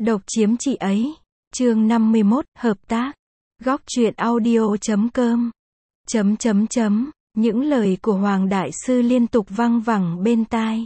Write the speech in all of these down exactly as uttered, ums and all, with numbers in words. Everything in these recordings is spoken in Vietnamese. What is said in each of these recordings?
Độc chiếm chị ấy. Chương năm mươi mốt, hợp tác. Góc truyện audio chấm com. Chấm chấm chấm, những lời của Hoàng Đại Sư liên tục văng vẳng bên tai.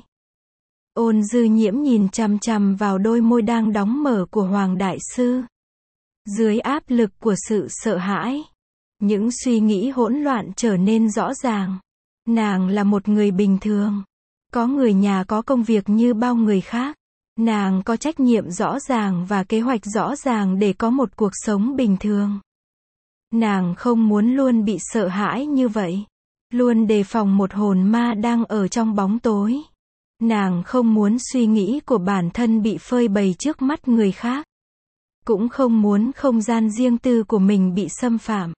Ôn Dư Nhiễm nhìn chằm chằm vào đôi môi đang đóng mở của Hoàng Đại Sư. Dưới áp lực của sự sợ hãi, những suy nghĩ hỗn loạn trở nên rõ ràng. Nàng là một người bình thường, có người nhà, có công việc như bao người khác. Nàng có trách nhiệm rõ ràng và kế hoạch rõ ràng để có một cuộc sống bình thường. Nàng không muốn luôn bị sợ hãi như vậy, luôn đề phòng một hồn ma đang ở trong bóng tối. Nàng không muốn suy nghĩ của bản thân bị phơi bày trước mắt người khác, cũng không muốn không gian riêng tư của mình bị xâm phạm.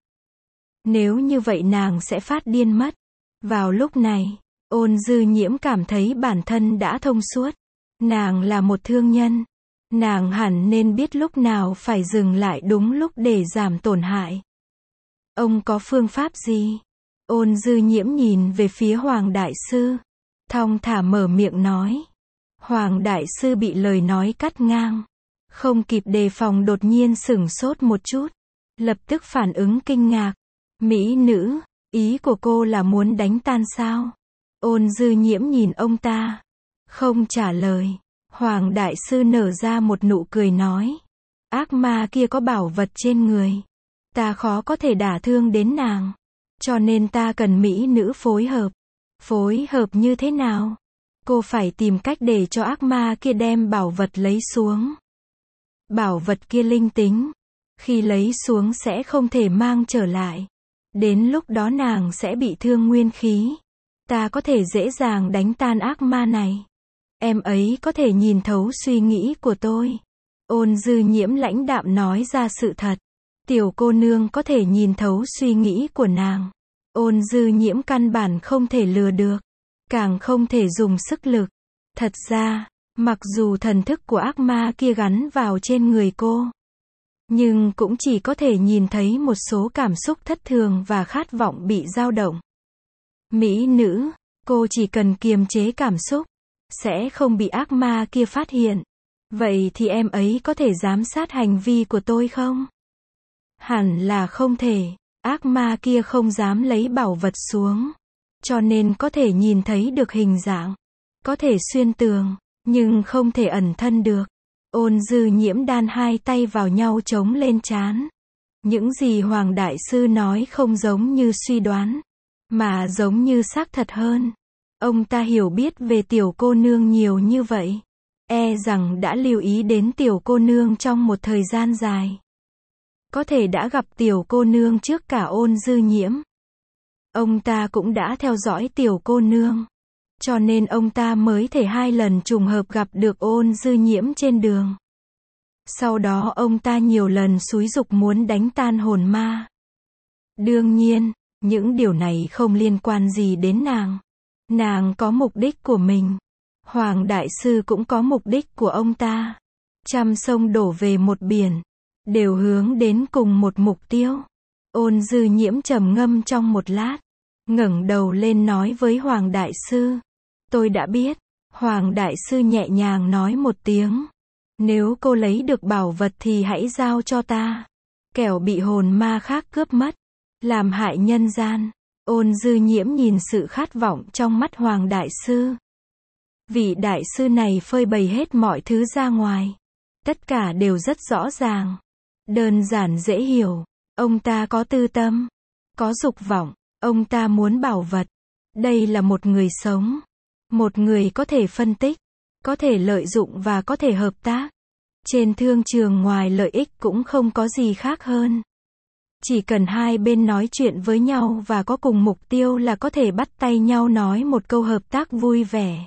Nếu như vậy nàng sẽ phát điên mất. Vào lúc này, Ôn Dư Nhiễm cảm thấy bản thân đã thông suốt. Nàng là một thương nhân, nàng hẳn nên biết lúc nào phải dừng lại đúng lúc để giảm tổn hại. Ông có phương pháp gì? Ôn Dư Nhiễm nhìn về phía Hoàng Đại Sư, thong thả mở miệng nói. Hoàng Đại Sư bị lời nói cắt ngang, không kịp đề phòng đột nhiên sửng sốt một chút, lập tức phản ứng kinh ngạc. Mỹ nữ, ý của cô là muốn đánh tan sao? Ôn Dư Nhiễm nhìn ông ta, không trả lời. Hoàng Đại Sư nở ra một nụ cười nói. Ác ma kia có bảo vật trên người, ta khó có thể đả thương đến nàng, cho nên ta cần mỹ nữ phối hợp. Phối hợp như thế nào? Cô phải tìm cách để cho ác ma kia đem bảo vật lấy xuống. Bảo vật kia linh tính, khi lấy xuống sẽ không thể mang trở lại. Đến lúc đó nàng sẽ bị thương nguyên khí. Ta có thể dễ dàng đánh tan ác ma này. Em ấy có thể nhìn thấu suy nghĩ của tôi. Ôn Dư Nhiễm lãnh đạm nói ra sự thật. Tiểu cô nương có thể nhìn thấu suy nghĩ của nàng. Ôn Dư Nhiễm căn bản không thể lừa được, càng không thể dùng sức lực. Thật ra, mặc dù thần thức của ác ma kia gắn vào trên người cô, nhưng cũng chỉ có thể nhìn thấy một số cảm xúc thất thường và khát vọng bị dao động. Mỹ nữ, cô chỉ cần kiềm chế cảm xúc, sẽ không bị ác ma kia phát hiện. Vậy thì em ấy có thể giám sát hành vi của tôi không? Hẳn là không thể. Ác ma kia không dám lấy bảo vật xuống, cho nên có thể nhìn thấy được hình dạng, có thể xuyên tường, nhưng không thể ẩn thân được. Ôn Dư Nhiễm đan hai tay vào nhau chống lên trán. Những gì Hoàng Đại Sư nói không giống như suy đoán, mà giống như xác thật hơn. Ông ta hiểu biết về tiểu cô nương nhiều như vậy, e rằng đã lưu ý đến tiểu cô nương trong một thời gian dài. Có thể đã gặp tiểu cô nương trước cả Ôn Dư Nhiễm. Ông ta cũng đã theo dõi tiểu cô nương, cho nên ông ta mới thể hai lần trùng hợp gặp được Ôn Dư Nhiễm trên đường. Sau đó ông ta nhiều lần xúi giục muốn đánh tan hồn ma. Đương nhiên, những điều này không liên quan gì đến nàng. Nàng có mục đích của mình. Hoàng Đại Sư cũng có mục đích của ông ta. Trăm sông đổ về một biển, đều hướng đến cùng một mục tiêu. Ôn Dư Nhiễm trầm ngâm trong một lát, ngẩng đầu lên nói với Hoàng Đại Sư. Tôi đã biết. Hoàng Đại Sư nhẹ nhàng nói một tiếng. Nếu cô lấy được bảo vật thì hãy giao cho ta, kẻo bị hồn ma khác cướp mất, làm hại nhân gian. Ôn Dư Nhiễm nhìn sự khát vọng trong mắt Hoàng Đại Sư. Vị Đại Sư này phơi bày hết mọi thứ ra ngoài. Tất cả đều rất rõ ràng, đơn giản dễ hiểu. Ông ta có tư tâm, có dục vọng, ông ta muốn bảo vật. Đây là một người sống, một người có thể phân tích, có thể lợi dụng và có thể hợp tác. Trên thương trường ngoài lợi ích cũng không có gì khác hơn. Chỉ cần hai bên nói chuyện với nhau và có cùng mục tiêu là có thể bắt tay nhau nói một câu hợp tác vui vẻ.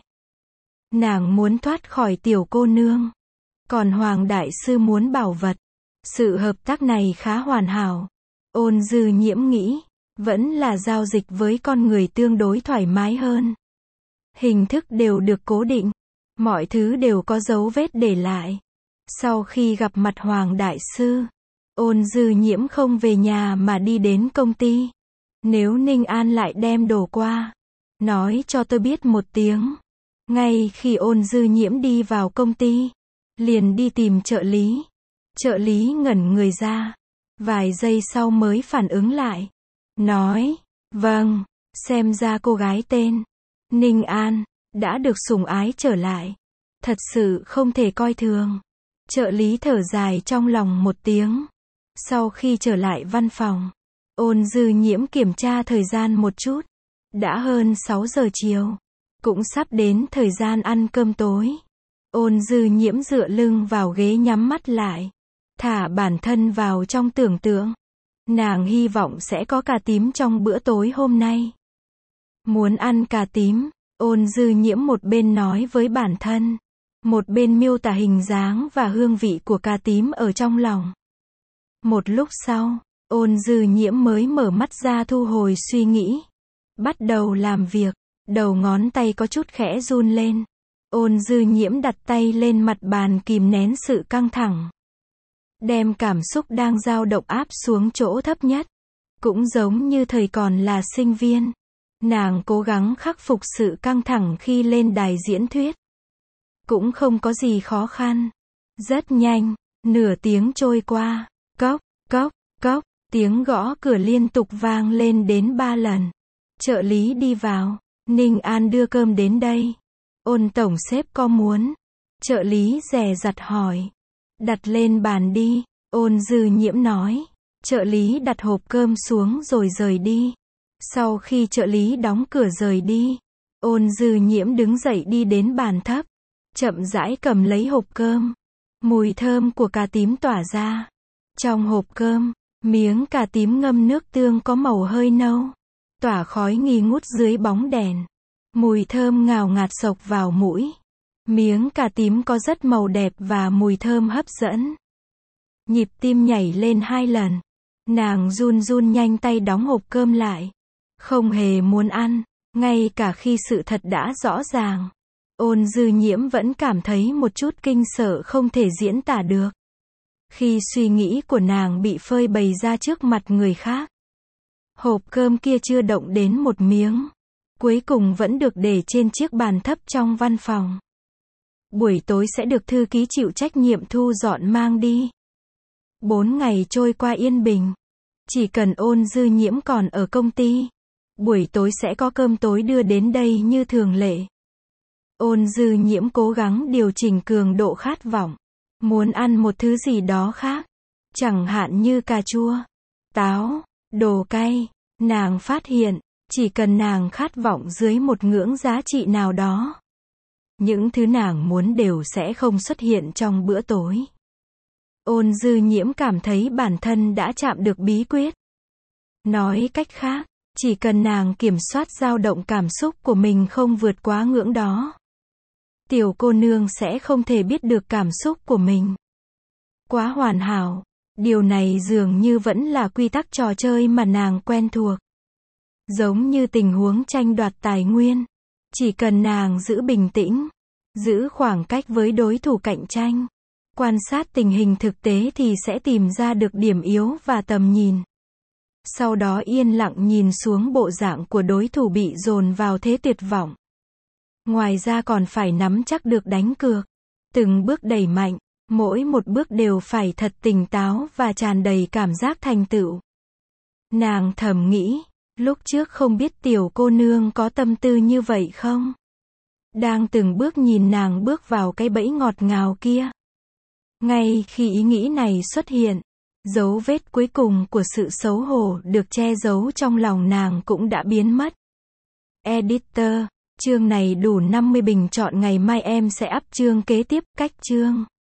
Nàng muốn thoát khỏi tiểu cô nương, còn Hoàng Đại Sư muốn bảo vật. Sự hợp tác này khá hoàn hảo. Ôn Dư Nhiễm nghĩ, vẫn là giao dịch với con người tương đối thoải mái hơn. Hình thức đều được cố định, mọi thứ đều có dấu vết để lại. Sau khi gặp mặt Hoàng Đại Sư, Ôn Dư Nhiễm không về nhà mà đi đến công ty. Nếu Ninh An lại đem đồ qua, nói cho tôi biết một tiếng. Ngay khi Ôn Dư Nhiễm đi vào công ty, liền đi tìm trợ lý. Trợ lý ngẩn người ra. Vài giây sau mới phản ứng lại. Nói, vâng, xem ra cô gái tên Ninh An đã được sủng ái trở lại. Thật sự không thể coi thường. Trợ lý thở dài trong lòng một tiếng. Sau khi trở lại văn phòng, Ôn Dư Nhiễm kiểm tra thời gian một chút. Đã hơn sáu giờ chiều. Cũng sắp đến thời gian ăn cơm tối. Ôn Dư Nhiễm dựa lưng vào ghế nhắm mắt lại. Thả bản thân vào trong tưởng tượng. Nàng hy vọng sẽ có cà tím trong bữa tối hôm nay. Muốn ăn cà tím, Ôn Dư Nhiễm một bên nói với bản thân. Một bên miêu tả hình dáng và hương vị của cà tím ở trong lòng. Một lúc sau, Ôn Dư Nhiễm mới mở mắt ra thu hồi suy nghĩ. Bắt đầu làm việc, đầu ngón tay có chút khẽ run lên. Ôn Dư Nhiễm đặt tay lên mặt bàn kìm nén sự căng thẳng. Đem cảm xúc đang dao động áp xuống chỗ thấp nhất. Cũng giống như thời còn là sinh viên. Nàng cố gắng khắc phục sự căng thẳng khi lên đài diễn thuyết. Cũng không có gì khó khăn. Rất nhanh, nửa tiếng trôi qua. Cốc, cốc, cốc, tiếng gõ cửa liên tục vang lên đến ba lần. Trợ lý đi vào. Ninh An đưa cơm đến đây. Ôn tổng sếp có muốn? Trợ lý dè dặt hỏi. Đặt lên bàn đi. Ôn Dư Nhiễm nói. Trợ lý đặt hộp cơm xuống rồi rời đi. Sau khi trợ lý đóng cửa rời đi, Ôn Dư Nhiễm đứng dậy đi đến bàn thấp. Chậm rãi cầm lấy hộp cơm. Mùi thơm của cà tím tỏa ra. Trong hộp cơm, miếng cà tím ngâm nước tương có màu hơi nâu. Tỏa khói nghi ngút dưới bóng đèn. Mùi thơm ngào ngạt xộc vào mũi. Miếng cà tím có rất màu đẹp và mùi thơm hấp dẫn. Nhịp tim nhảy lên hai lần. Nàng run run nhanh tay đóng hộp cơm lại. Không hề muốn ăn, ngay cả khi sự thật đã rõ ràng. Ôn Dư Nhiễm vẫn cảm thấy một chút kinh sợ không thể diễn tả được. Khi suy nghĩ của nàng bị phơi bày ra trước mặt người khác. Hộp cơm kia chưa động đến một miếng. Cuối cùng vẫn được để trên chiếc bàn thấp trong văn phòng. Buổi tối sẽ được thư ký chịu trách nhiệm thu dọn mang đi. Bốn ngày trôi qua yên bình. Chỉ cần Ôn Dư Nhiễm còn ở công ty, buổi tối sẽ có cơm tối đưa đến đây như thường lệ. Ôn Dư Nhiễm cố gắng điều chỉnh cường độ khát vọng. Muốn ăn một thứ gì đó khác. Chẳng hạn như cà chua, táo, đồ cay. Nàng phát hiện, chỉ cần nàng khát vọng dưới một ngưỡng giá trị nào đó, những thứ nàng muốn đều sẽ không xuất hiện trong bữa tối. Ôn Dư Nhiễm cảm thấy bản thân đã chạm được bí quyết. Nói cách khác, chỉ cần nàng kiểm soát dao động cảm xúc của mình không vượt quá ngưỡng đó, tiểu cô nương sẽ không thể biết được cảm xúc của mình. Quá hoàn hảo. Điều này dường như vẫn là quy tắc trò chơi mà nàng quen thuộc. Giống như tình huống tranh đoạt tài nguyên. Chỉ cần nàng giữ bình tĩnh, giữ khoảng cách với đối thủ cạnh tranh, quan sát tình hình thực tế thì sẽ tìm ra được điểm yếu và tầm nhìn. Sau đó yên lặng nhìn xuống bộ dạng của đối thủ bị dồn vào thế tuyệt vọng. Ngoài ra còn phải nắm chắc được đánh cược. Từng bước đẩy mạnh, mỗi một bước đều phải thật tỉnh táo và tràn đầy cảm giác thành tựu. Nàng thầm nghĩ, lúc trước không biết tiểu cô nương có tâm tư như vậy không? Đang từng bước nhìn nàng bước vào cái bẫy ngọt ngào kia. Ngay khi ý nghĩ này xuất hiện, dấu vết cuối cùng của sự xấu hổ được che giấu trong lòng nàng cũng đã biến mất. Editor, chương này đủ năm mươi bình chọn, ngày mai em sẽ up chương kế tiếp. Cách chương